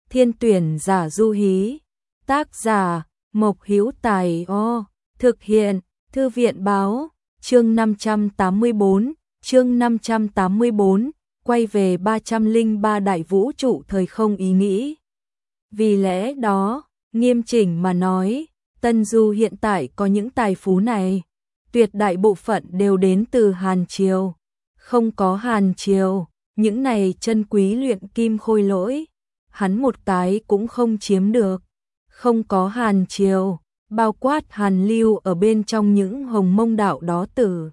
Thiên tuyển giả du hí. Tác giả Mộc Hữu Tài. Thực hiện Thư viện báo. Chương 584, quay về 303 đại vũ trụ thời không ý nghĩ. Vì lẽ đó, nghiêm chỉnh mà nói, Tân Du hiện tại có những tài phú này, tuyệt đại bộ phận đều đến từ Hàn Triều. Không có Hàn Triều, những này chân quý luyện kim khôi lỗi, hắn một cái cũng không chiếm được. Không có Hàn Triều, bao quát Hàn Lưu ở bên trong những Hồng Mông đạo đó tử,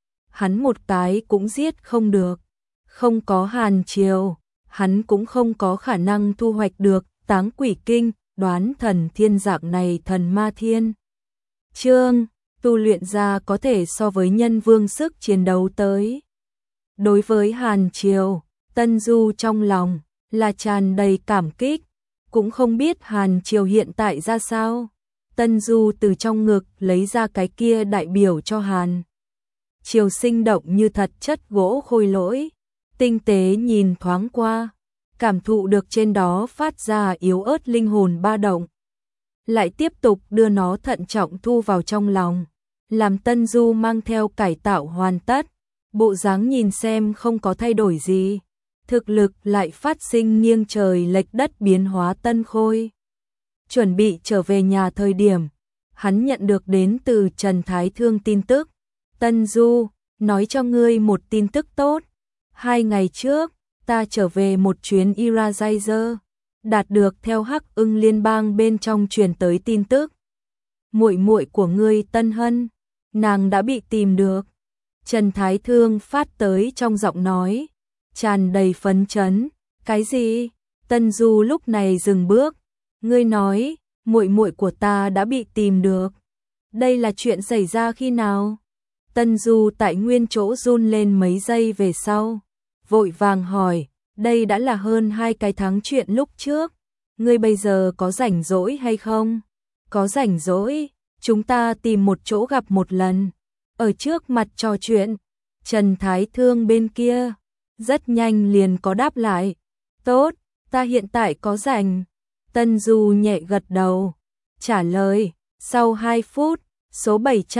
hắn một cái cũng giết không được. Không có Hàn Triều, hắn cũng không có khả năng thu hoạch được Táng Quỷ Kinh, Đoán Thần Thiên dạng này thần ma thiên chương, tu luyện ra có thể so với nhân vương sức chiến đấu tới. Đối với Hàn Triều, Tân Du trong lòng là tràn đầy cảm kích, cũng không biết Hàn Triều hiện tại ra sao. Tân Du từ trong ngực lấy ra cái kia đại biểu cho Hàn Triều sinh động như thật chất gỗ khôi lỗi, tinh tế nhìn thoáng qua, cảm thụ được trên đó phát ra yếu ớt linh hồn ba động. Lại tiếp tục đưa nó thận trọng thu vào trong lòng, làm Tân Du mang theo cải tạo hoàn tất, bộ dáng nhìn xem không có thay đổi gì, thực lực lại phát sinh nghiêng trời lệch đất biến hóa. Tân Khôi chuẩn bị trở về nhà thời điểm, hắn nhận được đến từ Trần Thái Thương tin tức. Tân Du, nói cho ngươi một tin tức tốt. 2 ngày trước, ta trở về một chuyến Iragizer, đạt được theo Hắc Ưng liên bang bên trong truyền tới tin tức. Muội muội của ngươi Tân Hân, nàng đã bị tìm được. Trần Thái Thương phát tới trong giọng nói, tràn đầy phấn chấn. Cái gì? Tân Du lúc này dừng bước. Ngươi nói, muội muội của ta đã bị tìm được. Đây là chuyện xảy ra khi nào? Tân Du tại nguyên chỗ run lên mấy giây về sau, vội vàng hỏi, đây đã là hơn 2 cái tháng chuyện lúc trước, ngươi bây giờ có rảnh rỗi hay không? Có rảnh rỗi, chúng ta tìm một chỗ gặp một lần, ở trước mặt trò chuyện. Trần Thái Thương bên kia, rất nhanh liền có đáp lại, tốt, ta hiện tại có rảnh. Tân Du nhẹ gật đầu, trả lời, sau 2 phút, số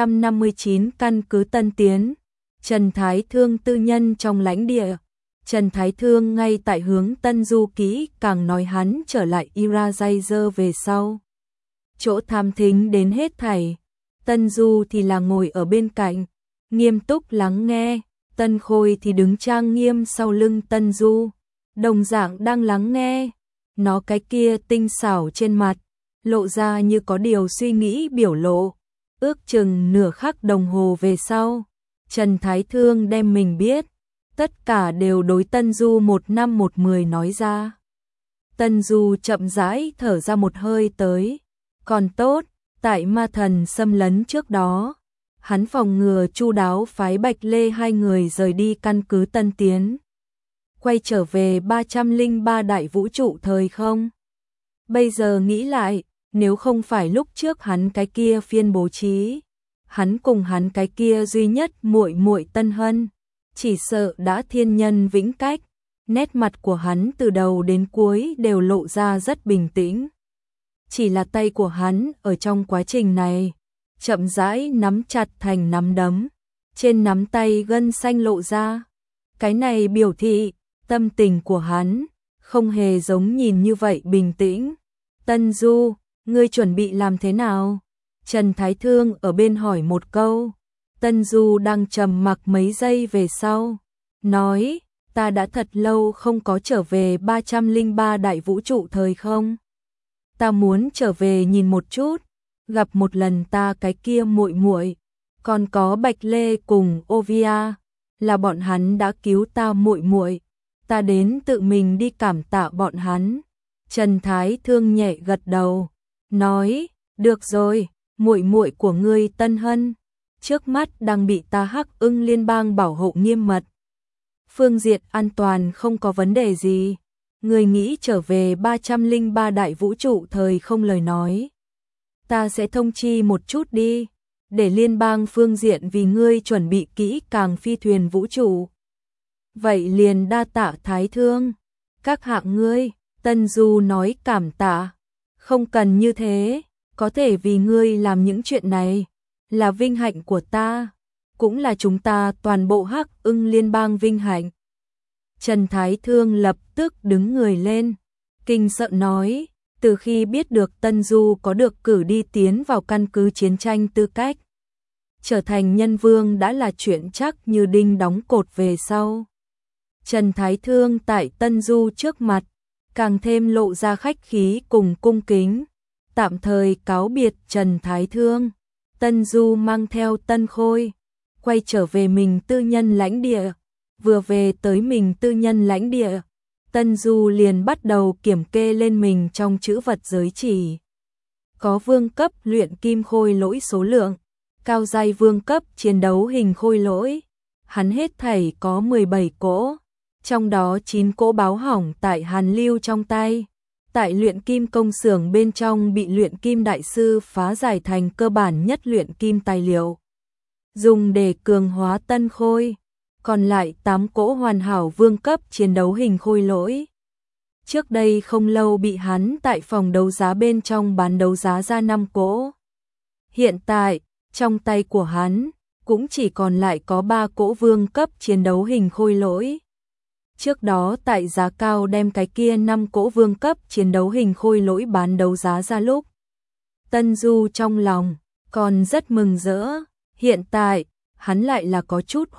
759 căn cứ Tân Tiến, Trần Thái Thương tư nhân trong lãnh địa. Trần Thái Thương ngay tại hướng Tân Du kỹ càng nói hắn trở lại Iragizer về sau. Chỗ tham thính đến hết thảy, Tân Du thì là ngồi ở bên cạnh, nghiêm túc lắng nghe, Tân Khôi thì đứng trang nghiêm sau lưng Tân Du, đồng dạng đang lắng nghe. Nó cái kia tinh xảo trên mặt, lộ ra như có điều suy nghĩ biểu lộ. Ước chừng nửa khắc đồng hồ về sau, Trần Thái Thương đem mình biết, tất cả đều đối Tân Du 1 năm 1 10 nói ra. Tân Du chậm rãi thở ra một hơi tới, còn tốt, tại ma thần xâm lấn trước đó, hắn phòng ngừa chu đáo phái Bạch Lê 2 người rời đi căn cứ Tân Tiến, quay trở về 303 đại vũ trụ thời không. Bây giờ nghĩ lại, nếu không phải lúc trước hắn cái kia phiên bố trí, hắn cùng hắn cái kia duy nhất muội muội Tân Hân, chỉ sợ đã thiên nhân vĩnh cách. Nét mặt của hắn từ đầu đến cuối đều lộ ra rất bình tĩnh. Chỉ là tay của hắn ở trong quá trình này, chậm rãi nắm chặt thành nắm đấm, trên nắm tay gân xanh lộ ra. Cái này biểu thị, tâm tình của hắn không hề giống nhìn như vậy bình tĩnh. Tân Du, ngươi chuẩn bị làm thế nào? Trần Thái Thương ở bên hỏi một câu. Tân Du đang trầm mặc mấy giây về sau, nói, ta đã thật lâu không có trở về 303 đại vũ trụ thời không. Ta muốn trở về nhìn một chút, gặp một lần ta cái kia muội muội, còn có Bạch Lê cùng Ovia, là bọn hắn đã cứu ta muội muội, ta đến tự mình đi cảm tạ bọn hắn. Trần Thái Thương nhẹ gật đầu, nói, được rồi, muội muội của ngươi Tân Hân, trước mắt đang bị ta Hắc Ưng liên bang bảo hộ nghiêm mật. Phương diện an toàn không có vấn đề gì, ngươi nghĩ trở về 303 đại vũ trụ thời không lời nói. Ta sẽ thông chi một chút đi, để liên bang phương diện vì ngươi chuẩn bị kỹ càng phi thuyền vũ trụ. Vậy liền đa tạ Thái Thương, các hạng ngươi. Tân Du nói cảm tạ, không cần như thế, có thể vì ngươi làm những chuyện này, là vinh hạnh của ta, cũng là chúng ta toàn bộ Hắc Ưng Liên bang vinh hạnh. Trần Thái Thương lập tức đứng người lên, kinh sợ nói, từ khi biết được Tân Du có được cử đi tiến vào căn cứ chiến tranh tư cách, trở thành nhân vương đã là chuyện chắc như đinh đóng cột về sau. Trần Thái Thương tại Tân Du trước mặt, càng thêm lộ ra khách khí cùng cung kính, tạm thời cáo biệt Trần Thái Thương. Tân Du mang theo Tân Khôi, quay trở về mình tư nhân lãnh địa, vừa về tới mình tư nhân lãnh địa, Tân Du liền bắt đầu kiểm kê lên mình trong chữ vật giới chỉ. Có vương cấp luyện kim khôi lỗi số lượng, cao giai vương cấp chiến đấu hình khôi lỗi, hắn hết thảy có 17 cỗ, trong đó 9 cỗ báo hỏng tại Hàn Lưu trong tay. Tại luyện kim công xưởng bên trong bị luyện kim đại sư phá giải thành cơ bản nhất luyện kim tài liệu, dùng để cường hóa Tân Khôi, còn lại 8 cỗ hoàn hảo vương cấp chiến đấu hình khôi lỗi. Trước đây không lâu bị hắn tại phòng đấu giá bên trong bán đấu giá ra 5 cỗ. Hiện tại, trong tay của hắn, cũng chỉ còn lại có 3 cỗ vương cấp chiến đấu hình khôi lỗi. Trước đó tại giá cao đem cái kia 5 cỗ vương cấp chiến đấu hình khôi lỗi bán đấu giá ra lúc, Tân Du trong lòng còn rất mừng rỡ, hiện tại hắn lại là có chút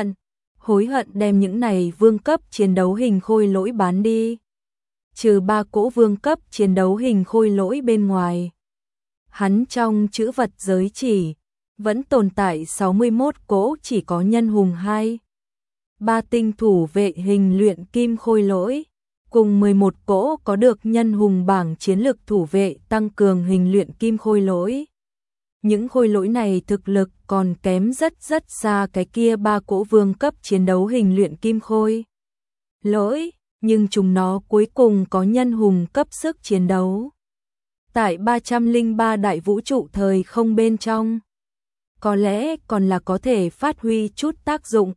hối hận đem những này vương cấp chiến đấu hình khôi lỗi bán đi. Trừ 3 cỗ vương cấp chiến đấu hình khôi lỗi bên ngoài, hắn trong chữ vật giới chỉ vẫn tồn tại 61 cỗ chỉ có nhân hùng 2. 3 tinh thủ vệ hình luyện kim khôi lỗi, cùng 11 cỗ có được nhân hùng bảng chiến lực thủ vệ tăng cường hình luyện kim khôi lỗi. Những khôi lỗi này thực lực còn kém rất xa cái kia 3 cỗ vương cấp chiến đấu hình luyện kim khôi lỗi, nhưng chúng nó cuối cùng có nhân hùng cấp sức chiến đấu. Tại 303 đại vũ trụ thời không bên trong, có lẽ còn là có thể phát huy chút tác dụng.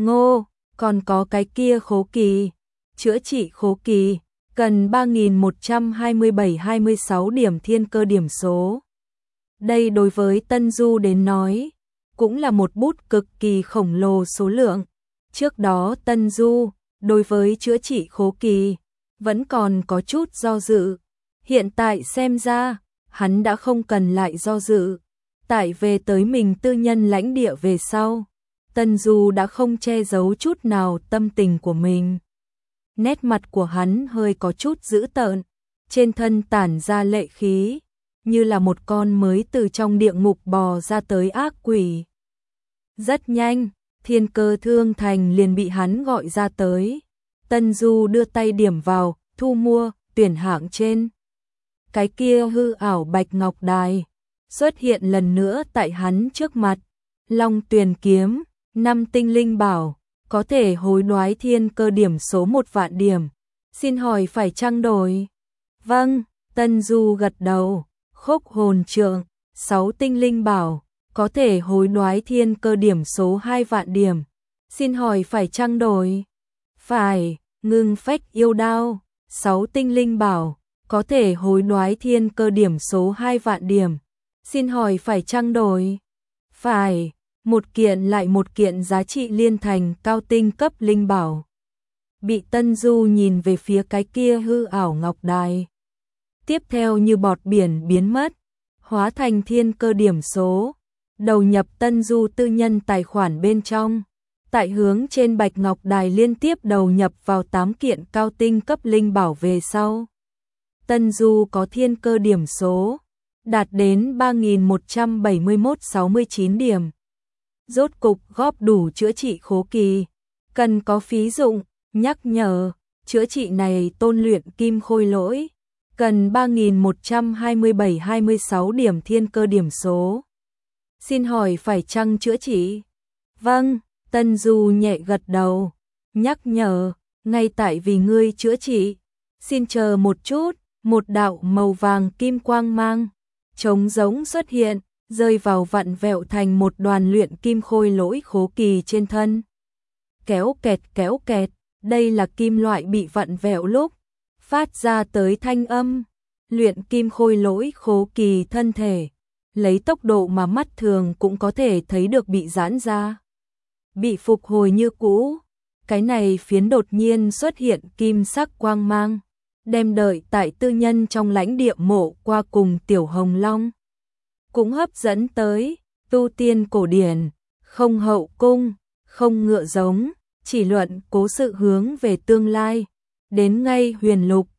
Còn có cái kia khố kỳ, chữa trị khố kỳ, cần 3.127-26 điểm thiên cơ điểm số. Đây đối với Tân Du đến nói, cũng là một bút cực kỳ khổng lồ số lượng. Trước đó Tân Du, đối với chữa trị khố kỳ, vẫn còn có chút do dự. Hiện tại xem ra, hắn đã không cần lại do dự. Tại về tới mình tư nhân lãnh địa về sau, Tân Du đã không che giấu chút nào tâm tình của mình. Nét mặt của hắn hơi có chút dữ tợn, trên thân tản ra lệ khí, như là một con mới từ trong địa ngục bò ra tới ác quỷ. Rất nhanh, Thiên Cơ Thương Thành liền bị hắn gọi ra tới. Tân Du đưa tay điểm vào, thu mua, tuyển hạng trên. Cái kia hư ảo bạch ngọc đài xuất hiện lần nữa tại hắn trước mặt. Long Tuyền kiếm, 5 tinh linh bảo, có thể hối đoái thiên cơ điểm số 1 vạn điểm. Xin hỏi phải chăng đổi? Vâng, Tân Du gật đầu. Khốc hồn trượng, 6 tinh linh bảo, có thể hối đoái thiên cơ điểm số 2 vạn điểm. Xin hỏi phải chăng đổi? Phải. Ngưng phách yêu đao, 6 tinh linh bảo, có thể hối đoái thiên cơ điểm số 2 vạn điểm. Xin hỏi phải chăng đổi? Phải. Một kiện lại một kiện giá trị liên thành cao tinh cấp linh bảo. Bị Tân Du nhìn về phía cái kia hư ảo ngọc đài. Tiếp theo như bọt biển biến mất, hóa thành thiên cơ điểm số, đầu nhập Tân Du tư nhân tài khoản bên trong. Tại hướng trên bạch ngọc đài liên tiếp đầu nhập vào 8 kiện cao tinh cấp linh bảo về sau. Tân Du có thiên cơ điểm số, đạt đến 3.171-69 điểm. Rốt cục góp đủ chữa trị khố kỳ, cần có phí dụng, nhắc nhở, chữa trị này tôn luyện kim khôi lỗi, cần 3.127-26 điểm thiên cơ điểm số. Xin hỏi phải chăng chữa trị? Vâng, Tân Du nhẹ gật đầu, nhắc nhở, ngay tại vì ngươi chữa trị, xin chờ một chút. Một đạo màu vàng kim quang mang, trống giống xuất hiện, rơi vào vặn vẹo thành một đoàn luyện kim khôi lỗi khố kỳ trên thân. Kéo kẹt, đây là kim loại bị vặn vẹo lúc phát ra tới thanh âm, luyện kim khôi lỗi khố kỳ thân thể, lấy tốc độ mà mắt thường cũng có thể thấy được bị giãn ra, bị phục hồi như cũ. Cái này phiến đột nhiên xuất hiện kim sắc quang mang, đem đợi tại tư nhân trong lãnh địa mộ qua cùng Tiểu Hồng Long cũng hấp dẫn tới. Tu tiên cổ điển, không hậu cung, không ngựa giống, chỉ luận cố sự hướng về tương lai. Đến ngay huyền lục,